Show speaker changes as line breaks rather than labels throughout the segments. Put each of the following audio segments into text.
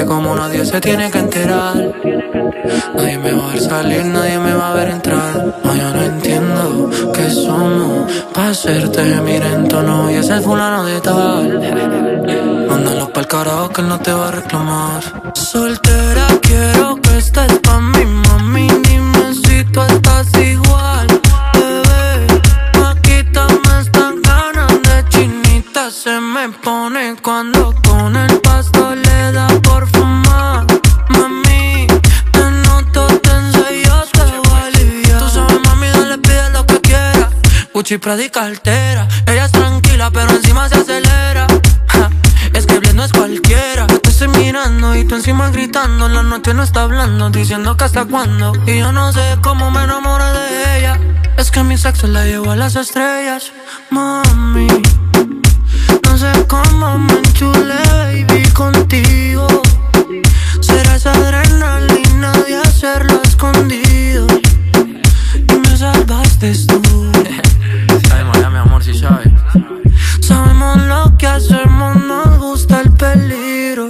como nadie se tiene que enterar. Nadie me va a ver salir, nadie me va a ver entrar. No, yo no entiendo qué somos pa' hacerte mirar en tono. Y ese es fulano de tal. Mándalo pa'l carajo que él no te va a reclamar. Soltera quiero que estés pa' mi mami. Dime si tú estás igual, bebé. Quítame estas ganas de chinita. Se me pone cuando con el pasto le da por fumar. Mami, te noto tensa y yo te voy a aliviar. Tú sabes, mami, dale, pide lo que quieras. Gucci, Prada y cartera. Ella es tranquila, pero encima se acelera. Es que Bled no es cualquiera. Yo te estoy mirando y tú encima gritando. La noche no está hablando, diciendo que hasta cuándo. Y yo no sé cómo me enamoré de ella. Es que mi sexo la llevo a las estrellas. Mami, no sé cómo me enchulé, baby, contigo. Será esa adrenalina de hacerlo escondido. Y me salvaste tú.
Sabemos ya, mi amor, si sabes.
Sabemos lo que hacemos, nos gusta el peligro.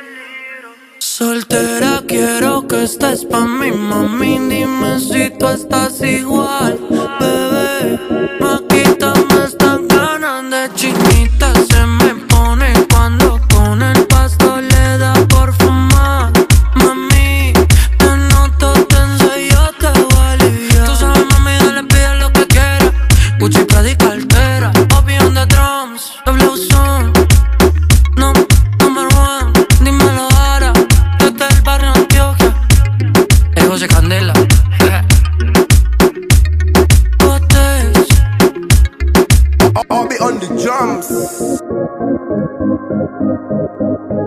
Soltera quiero que estés pa' mi mami. Dime si tú estás igual, bebé. Quítame estas ganas de chinita. Se me pone cuando con el pasto le da por fumar. Mami, te noto tensa y yo te voy a aliviar. Tú sabes, mami, dale, pide lo que quieras. Gucci, Prada y cartera. Bobby on the drums, W son. No, number one, dímelo ahora. Desde el barrio Antioquia. Es José Candela. Botes.
I'll be on the drums.